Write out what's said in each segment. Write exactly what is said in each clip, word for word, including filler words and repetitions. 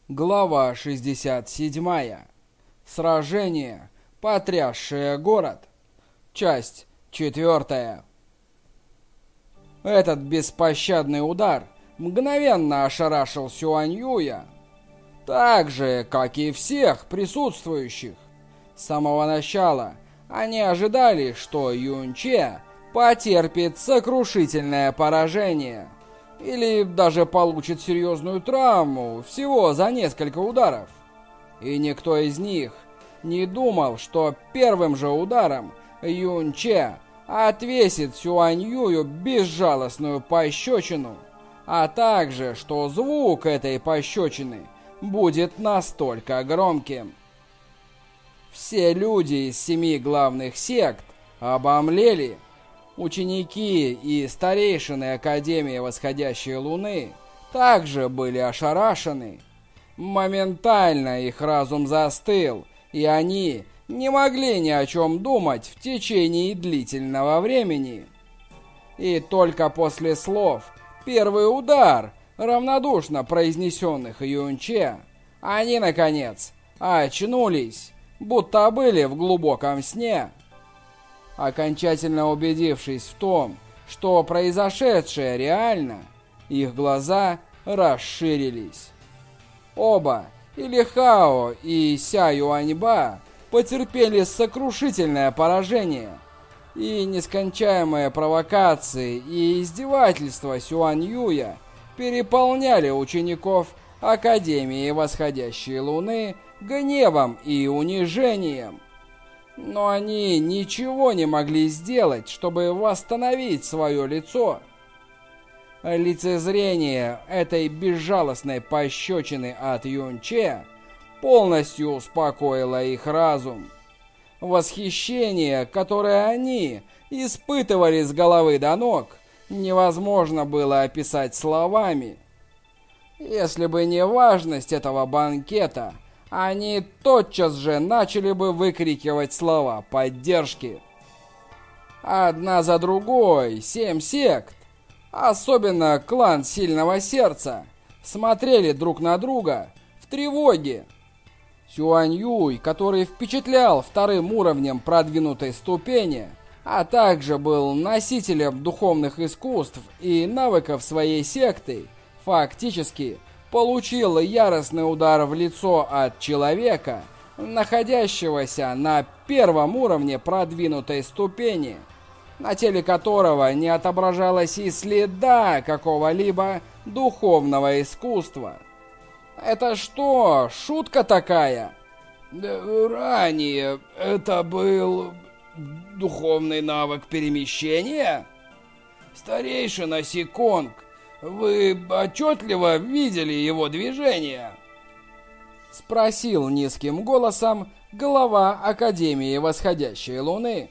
Глава шестьдесят семь. Сражение, потрясшее город. Часть четвертая. Этот беспощадный удар мгновенно ошарашил Сюань Юя, так же, как и всех присутствующих. С самого начала они ожидали, что Юнче потерпит сокрушительное поражение или даже получит серьезную травму всего за несколько ударов. И никто из них не думал, что первым же ударом Юнче отвесит Сюань Юю безжалостную пощечину, а также, что звук этой пощечины будет настолько громким. Все люди из семи главных сект обомлели. Ученики и старейшины Академии Восходящей Луны также были ошарашены. Моментально их разум застыл, и они не могли ни о чем думать в течение длительного времени. И только после слов «первый удар», равнодушно произнесенных Юнче, они, наконец, очнулись, будто были в глубоком сне. Окончательно убедившись в том, что произошедшее реально, их глаза расширились. Оба, и Ли Хао, и Ся Юаньба, потерпели сокрушительное поражение, и нескончаемые провокации и издевательства Сюань Юя переполняли учеников Академии Восходящей Луны гневом и унижением. Но они ничего не могли сделать, чтобы восстановить свое лицо. Лицезрение этой безжалостной пощечины от Юнче полностью успокоило их разум. Восхищение, которое они испытывали с головы до ног, невозможно было описать словами. Если бы не важность этого банкета, они тотчас же начали бы выкрикивать слова поддержки. Одна за другой семь сект, особенно клан Сильного Сердца, смотрели друг на друга в тревоге. Сюань Юй, который впечатлял вторым уровнем продвинутой ступени, а также был носителем духовных искусств и навыков своей секты, фактически получил яростный удар в лицо от человека, находящегося на первом уровне продвинутой ступени, на теле которого не отображалось и следа какого-либо духовного искусства. Это что, шутка такая? Да, ранее это был духовный навык перемещения? Старейшина Сиконг, вы отчетливо видели его движение? Спросил низким голосом глава Академии Восходящей Луны.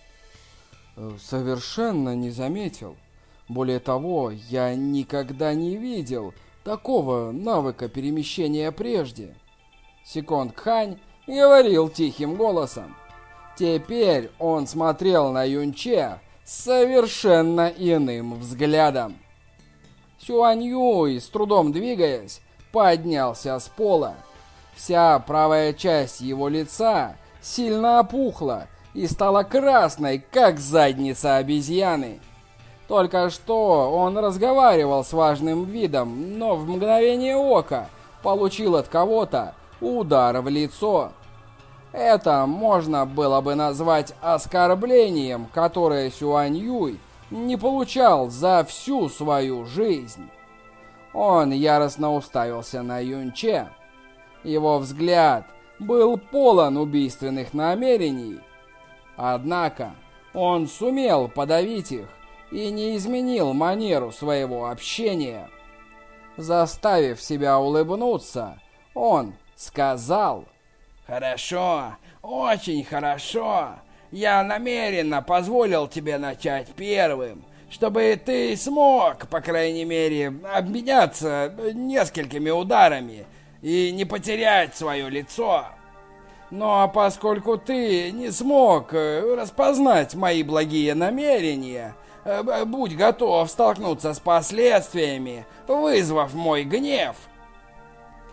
Совершенно не заметил. Более того, я никогда не видел такого навыка перемещения прежде. Сиконг Хань говорил тихим голосом. Теперь он смотрел на Юнче совершенно иным взглядом. Сюань Юй, с трудом двигаясь, поднялся с пола. Вся правая часть его лица сильно опухла и стала красной, как задница обезьяны. Только что он разговаривал с важным видом, но в мгновение ока получил от кого-то удар в лицо. Это можно было бы назвать оскорблением, которое Сюань Юй не получал за всю свою жизнь. Он яростно уставился на Юнче. Его взгляд был полон убийственных намерений. Однако он сумел подавить их и не изменил манеру своего общения. Заставив себя улыбнуться, он сказал: «Хорошо, очень хорошо. Я намеренно позволил тебе начать первым, чтобы ты смог, по крайней мере, обменяться несколькими ударами и не потерять свое лицо. Но поскольку ты не смог распознать мои благие намерения, будь готов столкнуться с последствиями, вызвав мой гнев».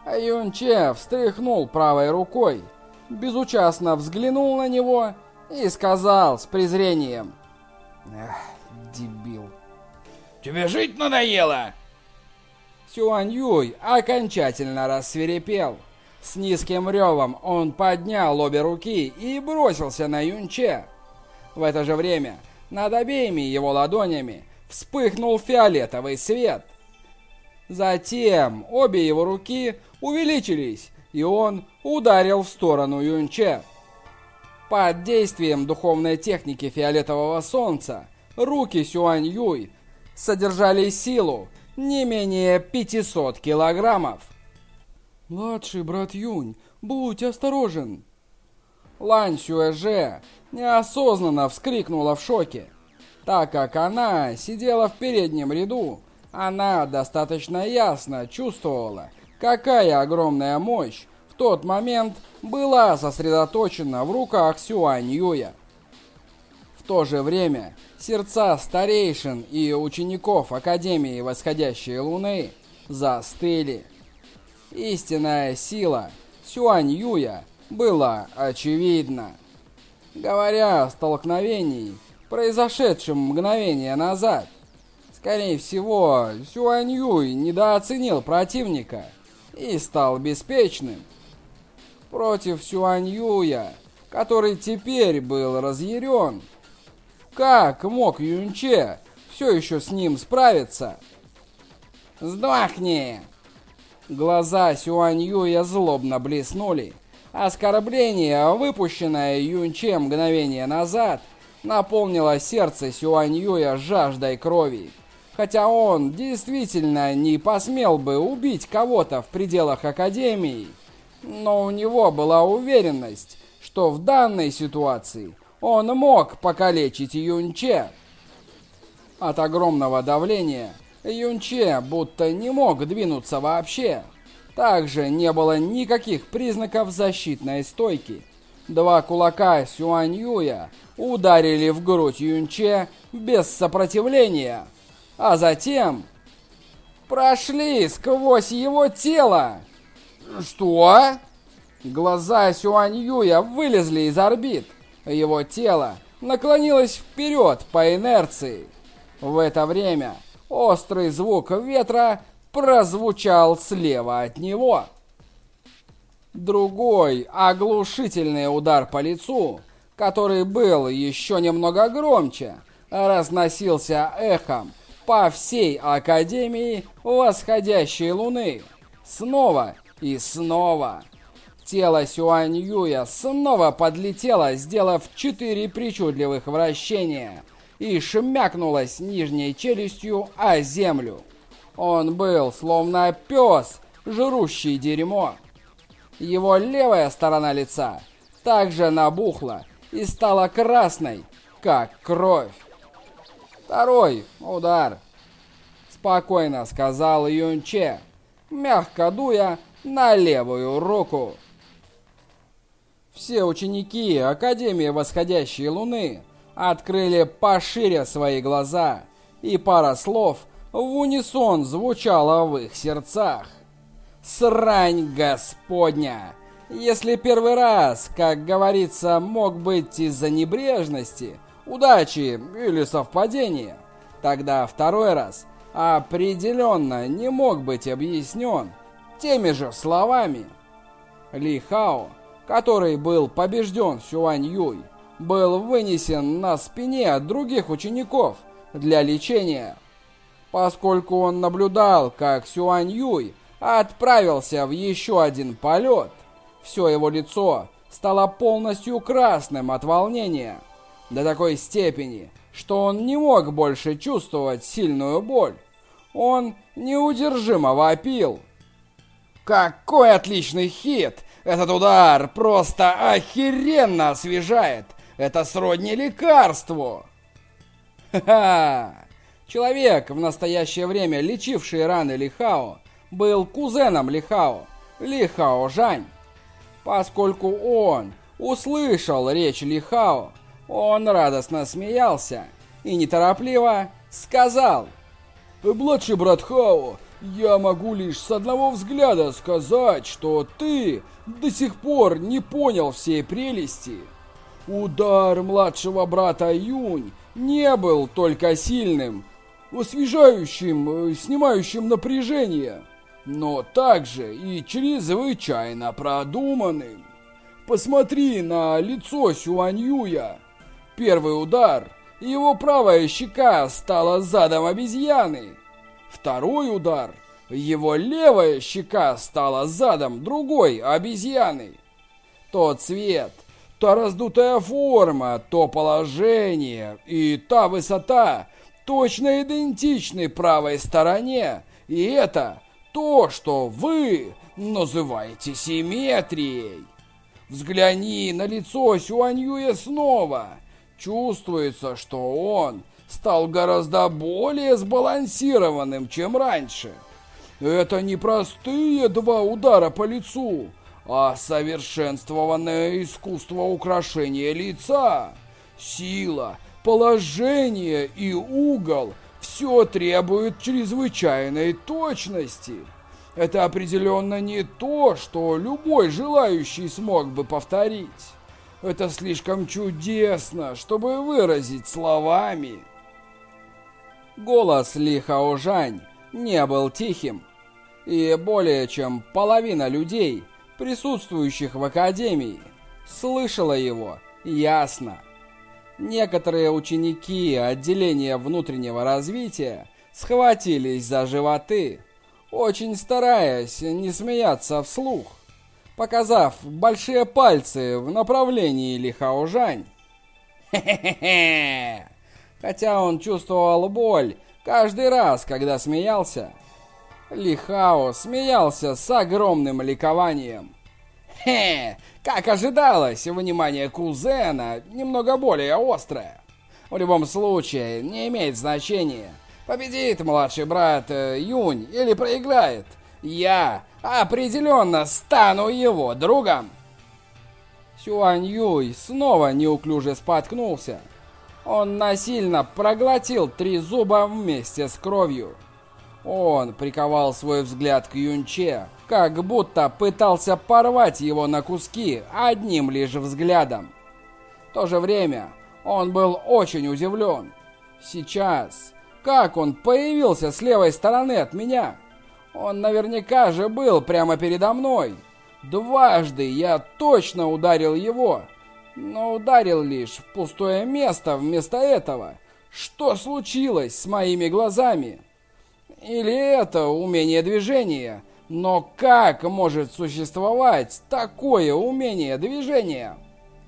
А Юнче встряхнул правой рукой, безучастно взглянул на него и сказал с презрением: «Эх, дебил». «Тебе жить надоело?» Сюань Юй окончательно рассвирепел. С низким ревом он поднял обе руки и бросился на Юнче. В это же время над обеими его ладонями вспыхнул фиолетовый свет. Затем обе его руки увеличились, и он ударил в сторону Юнче. Под действием духовной техники фиолетового солнца руки Сюань Юй содержали силу не менее пятисот килограммов. «Младший брат Юнь, будь осторожен!» Лань Сюэже неосознанно вскрикнула в шоке. Так как она сидела в переднем ряду, она достаточно ясно чувствовала, какая огромная мощь в тот момент была сосредоточена в руках Сюань Юя. В то же время сердца старейшин и учеников Академии Восходящей Луны застыли. Истинная сила Сюань Юя была очевидна. Говоря о столкновении, произошедшем мгновение назад, скорее всего, Сюань Юй недооценил противника и стал беспечным. Против Сюань Юя, который теперь был разъярен, как мог Юнче все еще с ним справиться? «Сдохни!» Глаза Сюань Юя злобно блеснули. Оскорбление, выпущенное Юнче мгновение назад, наполнило сердце Сюань Юя жаждой крови. Хотя он действительно не посмел бы убить кого-то в пределах Академии, но у него была уверенность, что в данной ситуации он мог покалечить Юнче. От огромного давления Юнче будто не мог двинуться вообще. Также не было никаких признаков защитной стойки. Два кулака Сюань Юя ударили в грудь Юнче без сопротивления, а затем прошли сквозь его тело. Что? Глаза Сюань Юя вылезли из орбит. Его тело наклонилось вперед по инерции. В это время острый звук ветра прозвучал слева от него. Другой оглушительный удар по лицу, который был еще немного громче, разносился эхом по всей Академии Восходящей Луны. Снова и снова. Тело Сюань Юя снова подлетело, сделав четыре причудливых вращения, и шмякнулось нижней челюстью о землю. Он был словно пес, жрущий дерьмо. Его левая сторона лица также набухла и стала красной, как кровь. Второй удар, спокойно сказал Юнче, мягко дуя на левую руку. Все ученики Академии Восходящей Луны открыли пошире свои глаза, и пара слов в унисон звучала в их сердцах. Срань Господня! Если первый раз, как говорится, мог быть из-за небрежности, удачи или совпадения, тогда второй раз определенно не мог быть объяснен теми же словами. Ли Хао, который был побежден Сюань Юй, был вынесен на спине других учеников для лечения. Поскольку он наблюдал, как Сюань Юй отправился в еще один полет, все его лицо стало полностью красным от волнения, до такой степени, что он не мог больше чувствовать сильную боль. Он неудержимо вопил. «Какой отличный хит! Этот удар просто охеренно освежает! Это сродни лекарству!» Ха-ха! Человек, в настоящее время лечивший раны Ли Хао, был кузеном Ли Хао, Ли Хао Жань. Поскольку он услышал речь Ли Хао, он радостно смеялся и неторопливо сказал: «Младший брат Хао, Я могу лишь с одного взгляда сказать, что ты до сих пор не понял всей прелести. Удар младшего брата Юнь не был только сильным, освежающим, снимающим напряжение, но также и чрезвычайно продуманным. Посмотри на лицо Сюань Юя. Первый удар, его правая щека стала задом обезьяны. Второй удар, его левая щека стала задом другой обезьяны. То цвет, та раздутая форма, то положение и та высота точно идентичны правой стороне, и это то, что вы называете симметрией. Взгляни на лицо Сюань Юя снова. Чувствуется, что он стал гораздо более сбалансированным, чем раньше. Это не простые два удара по лицу, а совершенствованное искусство украшения лица. Сила, положение и угол – все требует чрезвычайной точности. Это определенно не то, что любой желающий смог бы повторить. Это слишком чудесно, чтобы выразить словами. Голос Ли Хаожань не был тихим, и более чем половина людей, присутствующих в академии, слышала его ясно. Некоторые ученики отделения внутреннего развития схватились за животы, очень стараясь не смеяться вслух, показав большие пальцы в направлении Ли Хаожань. Хе-хе-хе! Хотя он чувствовал боль каждый раз, когда смеялся, Ли Хао смеялся с огромным ликованием. Хе, как ожидалось, внимание кузена немного более острое. В любом случае, не имеет значения, победит младший брат Юнь или проиграет. Я определенно стану его другом. Сюань Юй снова неуклюже споткнулся. Он насильно проглотил три зуба вместе с кровью. Он приковал свой взгляд к Юнче, как будто пытался порвать его на куски одним лишь взглядом. В то же время он был очень удивлен. Сейчас, как он появился с левой стороны от меня? Он наверняка же был прямо передо мной. Дважды я точно ударил его, но ударил лишь в пустое место вместо этого. Что случилось с моими глазами? Или это умение движения? Но как может существовать такое умение движения?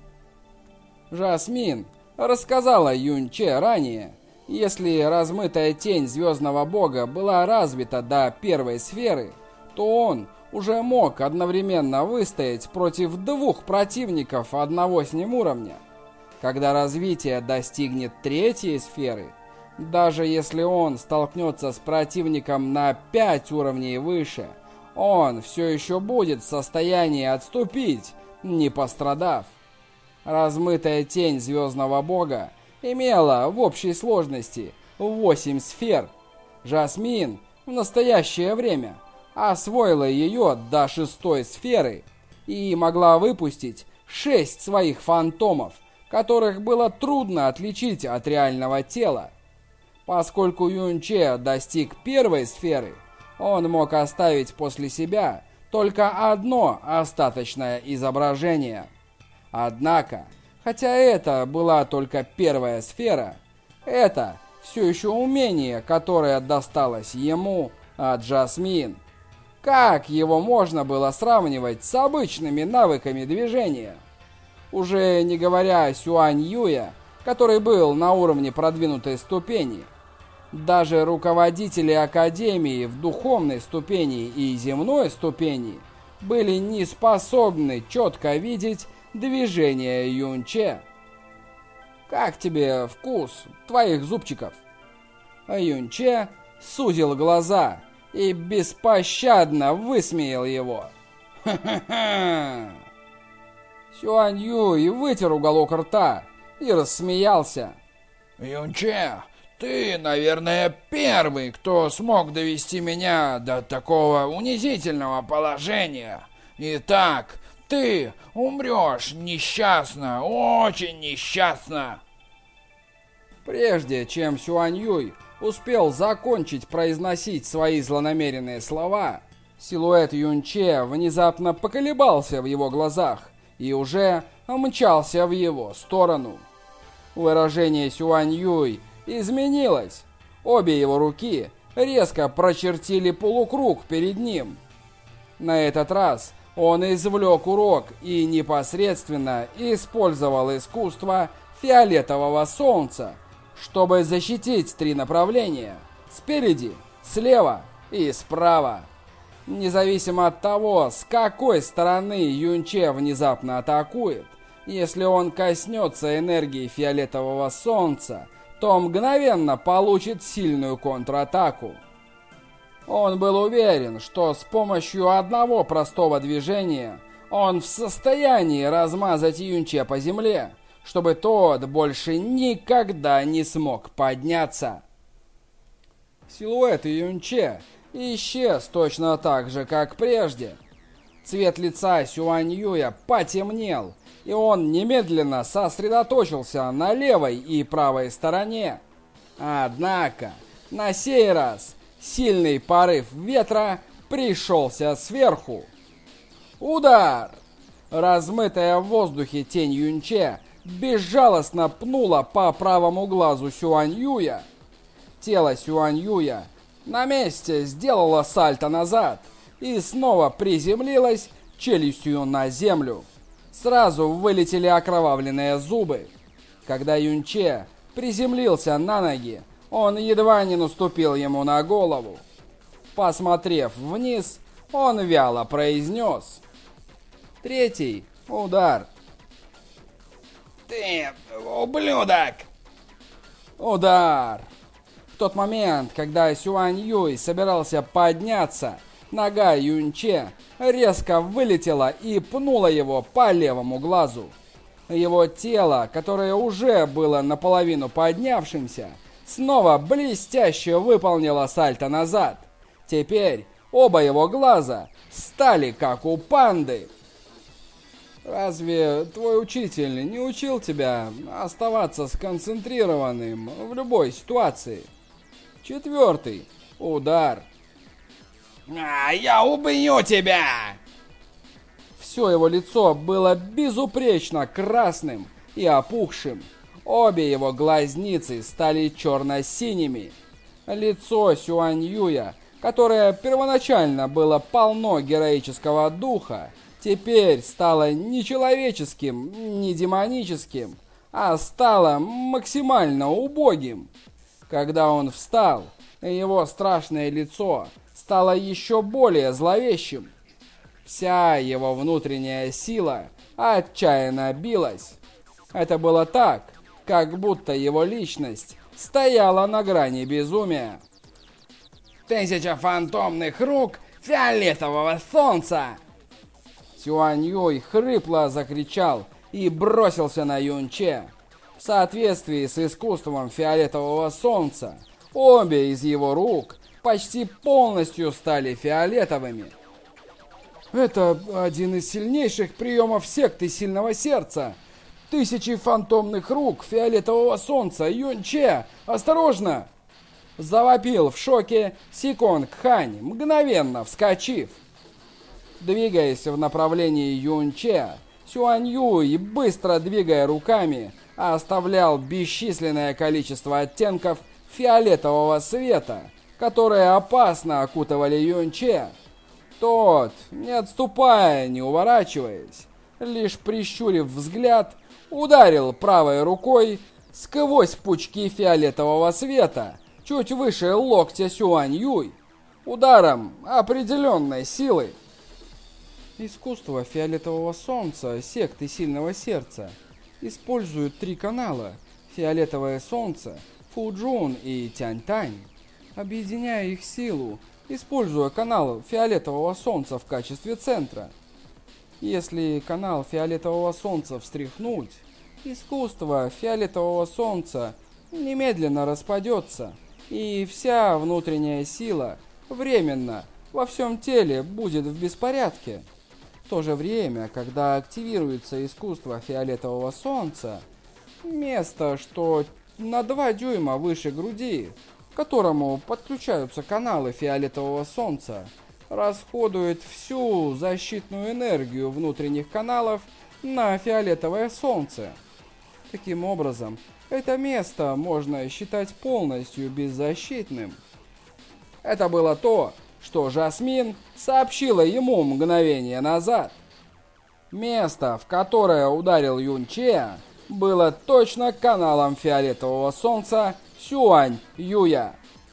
Жасмин рассказала Юнче ранее, если размытая тень Звездного Бога была развита до первой сферы, то он уже мог одновременно выстоять против двух противников одного с ним уровня. Когда развитие достигнет третьей сферы, даже если он столкнется с противником на пять уровней выше, он все еще будет в состоянии отступить, не пострадав. Размытая тень Звездного Бога имела в общей сложности восемь сфер. Жасмин в настоящее время освоила ее до шестой сферы и могла выпустить шесть своих фантомов, которых было трудно отличить от реального тела. Поскольку Юнче достиг первой сферы, он мог оставить после себя только одно остаточное изображение. Однако, хотя это была только первая сфера, это все еще умение, которое досталось ему от Жасмин. Как его можно было сравнивать с обычными навыками движения? Уже не говоря о Сюань Юя, который был на уровне продвинутой ступени. Даже руководители Академии в духовной ступени и земной ступени были не способны четко видеть движение Юнче. Как тебе вкус твоих зубчиков? Юнче сузил глаза и беспощадно высмеял его. Ха-ха-ха! Сюань Юй вытер уголок рта и рассмеялся. Юнче, Ты, наверное, первый, кто смог довести меня до такого унизительного положения. Итак, ты умрешь несчастно, очень несчастно. Прежде чем Сюань Юй успел закончить произносить свои злонамеренные слова, силуэт Юнче внезапно поколебался в его глазах и уже мчался в его сторону. Выражение Сюань Юй изменилось. Обе его руки резко прочертили полукруг перед ним. На этот раз он извлек урок и непосредственно использовал искусство фиолетового солнца, чтобы защитить три направления – спереди, слева и справа. Независимо от того, с какой стороны Юнче внезапно атакует, если он коснется энергии фиолетового солнца, то мгновенно получит сильную контратаку. Он был уверен, что с помощью одного простого движения он в состоянии размазать Юнче по земле, чтобы тот больше никогда не смог подняться. Силуэт Юнче исчез точно так же, как прежде. Цвет лица Сюань Юя потемнел, и он немедленно сосредоточился на левой и правой стороне. Однако, на сей раз сильный порыв ветра пришелся сверху. Удар! Размытая в воздухе тень Юнче безжалостно пнула по правому глазу Сюань Юя. Тело Сюань Юя на месте сделало сальто назад и снова приземлилось челюстью на землю. Сразу вылетели окровавленные зубы. Когда Юнче приземлился на ноги, он едва не наступил ему на голову. Посмотрев вниз, он вяло произнес: «Третий удар». Ты ублюдок! Удар! В тот момент, когда Сюань Юй собирался подняться, нога Юнче резко вылетела и пнула его по левому глазу. Его тело, которое уже было наполовину поднявшимся, снова блестяще выполнило сальто назад. Теперь оба его глаза стали как у панды. Разве твой учитель не учил тебя оставаться сконцентрированным в любой ситуации? Четвертый удар. А, я убью тебя! Все его лицо было безупречно красным и опухшим. Обе его глазницы стали черно-синими. Лицо Сюань Юя, которое первоначально было полно героического духа, теперь стало не человеческим, не демоническим, а стало максимально убогим. Когда он встал, его страшное лицо стало еще более зловещим. Вся его внутренняя сила отчаянно билась. Это было так, как будто его личность стояла на грани безумия. Тысяча фантомных рук фиолетового солнца! Сюань Юй хрипло закричал и бросился на Юнче. В соответствии с искусством фиолетового солнца, обе из его рук почти полностью стали фиолетовыми. Это один из сильнейших приемов секты Сильного Сердца. Тысячи фантомных рук фиолетового солнца. Юнче, осторожно! Завопил в шоке Секонд Кхань, мгновенно вскочив. Двигаясь в направлении Юнче, Сюань Юй, быстро двигая руками, оставлял бесчисленное количество оттенков фиолетового света, которые опасно окутывали Юнче. Тот, не отступая, не уворачиваясь, лишь прищурив взгляд, ударил правой рукой сквозь пучки фиолетового света, чуть выше локтя Сюань Юй, ударом определенной силы. Искусство фиолетового солнца секты Сильного Сердца используют три канала: фиолетовое солнце, Фуджун и Тянь-Тань, объединяя их силу, используя канал фиолетового солнца в качестве центра. Если канал фиолетового солнца встряхнуть, искусство фиолетового солнца немедленно распадется, и вся внутренняя сила временно во всем теле будет в беспорядке. В то же время, когда активируется искусство фиолетового солнца, место, что на два дюйма выше груди, к которому подключаются каналы фиолетового солнца, расходует всю защитную энергию внутренних каналов на фиолетовое солнце. Таким образом, это место можно считать полностью беззащитным. Это было то, что Жасмин сообщила ему мгновение назад. Место, в которое ударил Юнче, было точно каналом фиолетового солнца Сюань-Юя.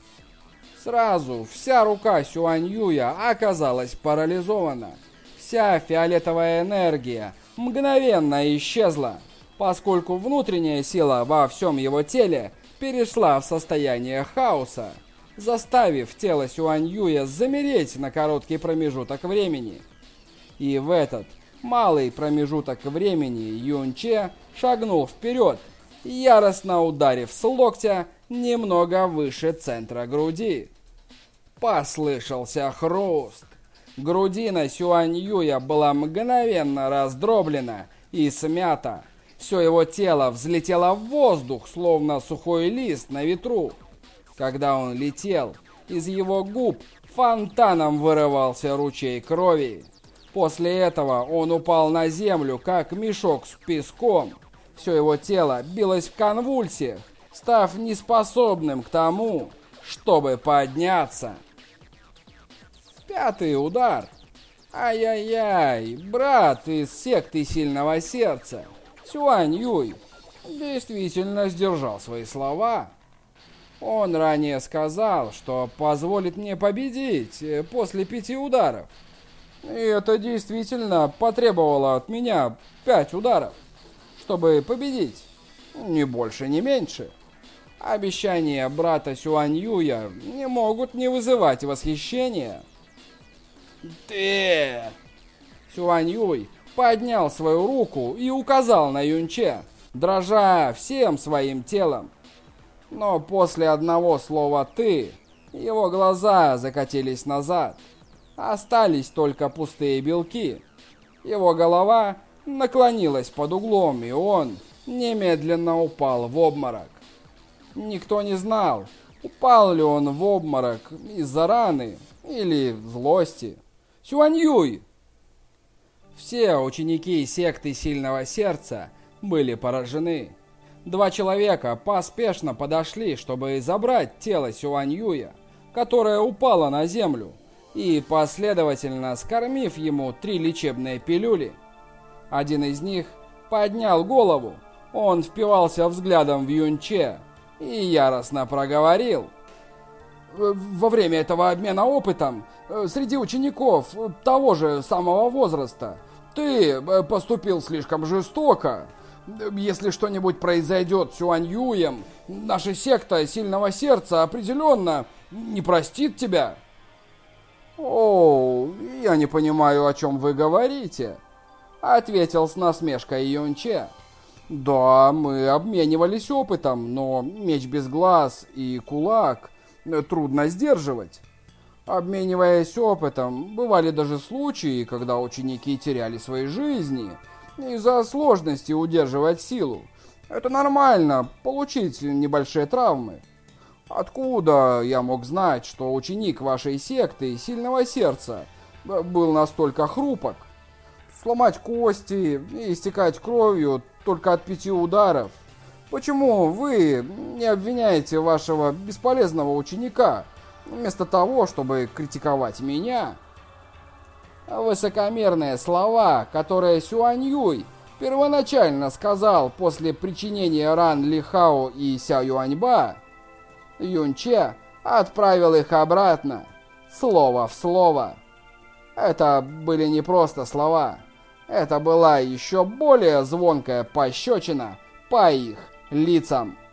Сразу вся рука Сюань-Юя оказалась парализована. Вся фиолетовая энергия мгновенно исчезла, поскольку внутренняя сила во всем его теле перешла в состояние хаоса, заставив тело Сюань-Юя замереть на короткий промежуток времени. И в этот малый промежуток времени Юнче шагнул вперед, яростно ударив с локтя немного выше центра груди. Послышался хруст. Грудина Сюань-Юя была мгновенно раздроблена и смята. Все его тело взлетело в воздух, словно сухой лист на ветру. Когда он летел, из его губ фонтаном вырывался ручей крови. После этого он упал на землю, как мешок с песком. Все его тело билось в конвульсиях, став неспособным к тому, чтобы подняться. Пятый удар. Ай-яй-яй, брат из секты Сильного Сердца, Сюань-Юй, действительно сдержал свои слова. Он ранее сказал, что позволит мне победить после пяти ударов. И это действительно потребовало от меня пять ударов, чтобы победить. Ни больше, ни меньше. Обещания брата Сюань-Юя не могут не вызывать восхищения. Ты... Сюань-Юй поднял свою руку и указал на Юнче, дрожа всем своим телом. Но после одного слова «ты» его глаза закатились назад. Остались только пустые белки. Его голова наклонилась под углом, и он немедленно упал в обморок. Никто не знал, упал ли он в обморок из-за раны или злости. Сюань-Юй! Все ученики секты Сильного Сердца были поражены. Два человека поспешно подошли, чтобы забрать тело Сюань-Юя, которое упало на землю, и последовательно скормив ему три лечебные пилюли. Один из них поднял голову, он впивался взглядом в Юнче и яростно проговорил: «Во время этого обмена опытом среди учеников того же самого возраста ты поступил слишком жестоко. Если что-нибудь произойдет с Сюань-Юем, наша секта Сильного Сердца определенно не простит тебя». «О, я не понимаю, о чем вы говорите», — ответил с насмешкой Юнче. «Да, мы обменивались опытом, но меч без глаз и кулак трудно сдерживать. Обмениваясь опытом, бывали даже случаи, когда ученики теряли свои жизни из-за сложности удерживать силу. Это нормально, получить небольшие травмы. Откуда я мог знать, что ученик вашей секты Сильного Сердца был настолько хрупок? Сломать кости и истекать кровью только от пяти ударов. Почему вы не обвиняете вашего бесполезного ученика, вместо того, чтобы критиковать меня?» Высокомерные слова, которые Сюань-Юй первоначально сказал после причинения ран Ли Хао и Ся Юаньба, Юнче отправил их обратно, слово в слово. Это были не просто слова, это была еще более звонкая пощечина по их лицам.